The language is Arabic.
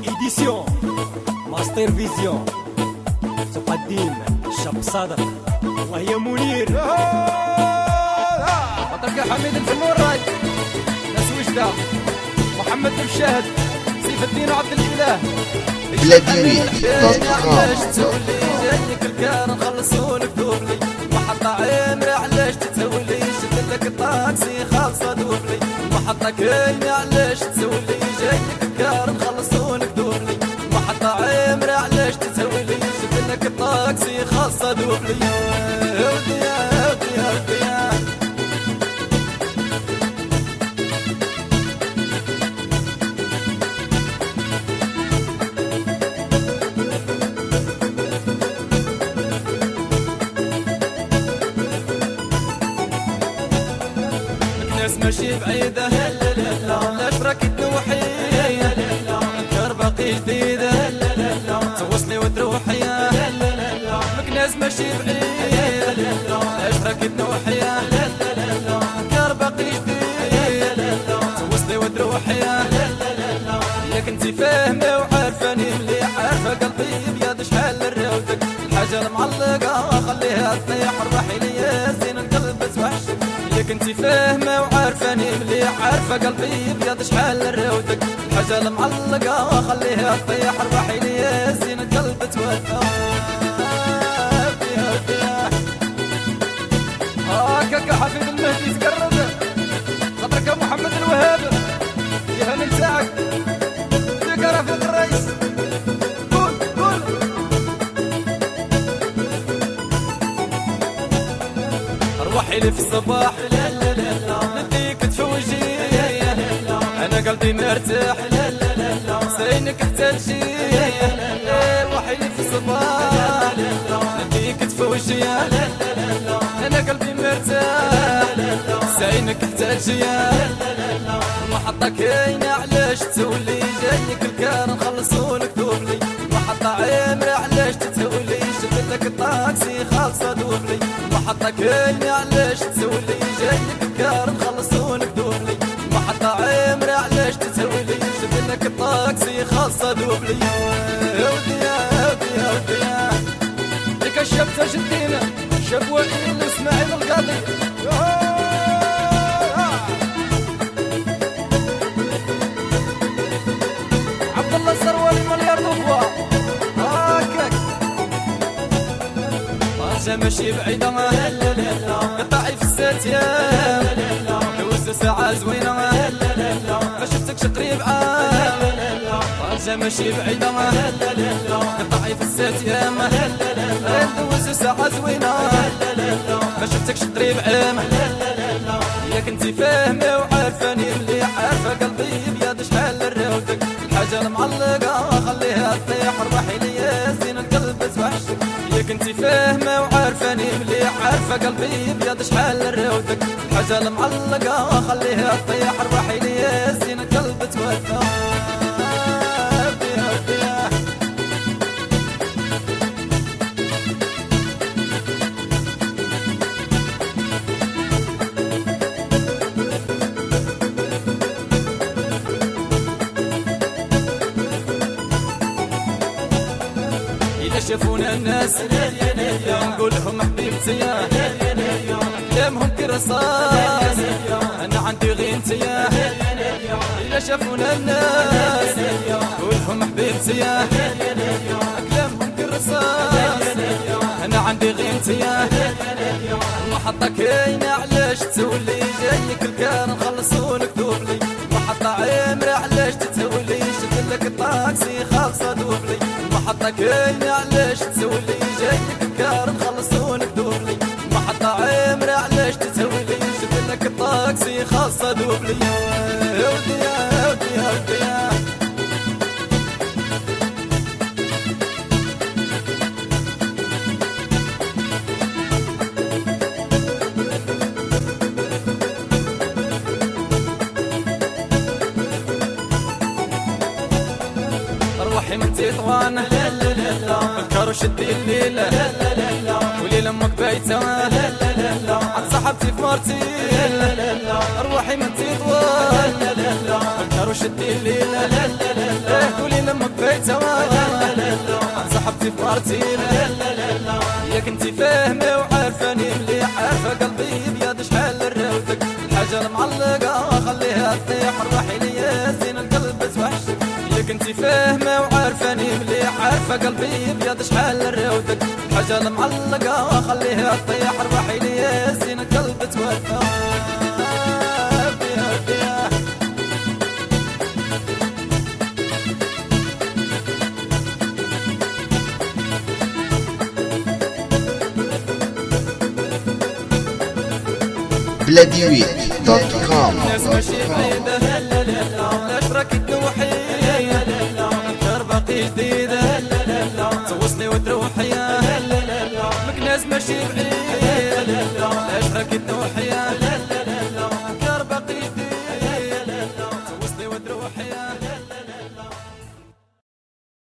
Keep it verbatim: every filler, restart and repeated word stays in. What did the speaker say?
إيديسيون ماستر فيزيون تقدم الشاب صادق. الله يا منير بطلقة حميد الفموراي ناس وجدة محمد المشاهد سيف الدين وعبد الاله بلاديني دوت كوم. علاش تولي جايك الكار نخلصولك دوبلي محطة عامرة علاش تتولي شد لك الطاكسي خالصة دوبلي محطة كاينة علاش تولي جايك الكار نخلصولك دوبلي محطة عامرة علاش تتولي شد لك الطاكسي خالصة دوبلي يا ودي يا ودي يا ودي يا ناس ماشي بعيدة علاش راكي تنوحي الكار باقي جديدة توصلي وتروحي مكناس ماشي بعيدة علاش راكي تنوحي الكار باقي جديدة توصلي وتروحي ياك انتي فاهمة وعارفاني مليح عارفة قلبي بيض شحال نراودك الحاجة المعلقة خليها تطيح روحي ليا زين القلب توحشك ياك انتي فاهمة وعارفاني مليح عارفة قلبي بيض شحال نراودك الحاجة المعلقة خليها تطيح روحي ليا زين القلب توحشك هاكاك حفيد المهدي تقرب خاطرك يا محمد الوهاب يا هاني نتاعك يا رفيق الرئيس قول قول روحي لي في الصباح نديك تفوجي انا قلبي مرتاح زينك احتاجي روحي لي في الصباح نديك تفوجي انا قلبي مرتاح زينك احتاجي المحطة كاينة علاش تولي جايك الكار نخلصولك دوبلي المحطة عامرة علاش تتولي شد لك الطاكسي خالصة دوبلي المحطة كاينة علاش تولي جايك الكار نخلصولك دوبلي المحطة عامرة علاش تتولي شد لك الطاكسي خالصة دوبلي يا ودي يا ودي يا ودي يا ديك الشاب تاج الدين شاب وائل اسماعيل القاضي الله الثروة مليار ضفوة هاكاك طنجة ماشي بعيدة قطعي في الست ايام دوزت ساعة زوينة ما شفتكش قريب عام طنجة ماشي بعيدة قطعي في الست ايام دوزت ساعة زوينة ما شفتكش قريب عام ياك انتي فاهمة وعارفاني مليح عارفة قلبي بيض شحال نراودك الحاجة المعلقة خليها تطيح روحي ليا زين القلب توحشك ياك انتي فاهمة وعارفاني مليح عارفة قلبي بيض شحال نراودك الحاجة المعلقة خليها تطيح روحي ليا زين القلب توحشك شافونا الناس نقول لهم حبيبتي كلامهم كرصاص انا عندي غير انتيا الا شافونا الناس نقول لهم حبيبتي كلامهم كرصاص انا عندي غير انتيا المحطة كاينة علاش تولي جايك الكار نخلصولك دوبلي المحطة عامرة علاش تتولي شد لك الطاكسي خالصة دوبلي المحطة كاينة علاش تولي جايك الكار نخلصولك دوبلي المحطة عامرة علاش تتولي شد لك الطاكسي خالصة دوبلي يا ودي يا ودي يا ودي يا روحي من تطوان الكار وشدي الليلة وليلة امك بايتة عند صاحبتي في مرتي روحي من تطوان الكار وشدي الليلة وليلة امك صاحبتي في بارتينا يا كنتي فاهمة وعارفاني مليح، عارفة قلبي بيد شحال الراودك، الحاجة المعلقة خليها تطيح، روحي ليا زين القلب توحشك. يا كنتي فاهمة وعارفاني مليح، عارفة قلبي بيد شحال الراودك، الحاجة المعلقة خليها تطيح، روحي ليا زين القلب توحشك. بلاديويت دوت كوم. ناس ماشي بعيدة علاش راكي تنوحي غير باقي جديدة توصلي وتروحي مك ناس ماشي بعيدة علاش راكي تنوحي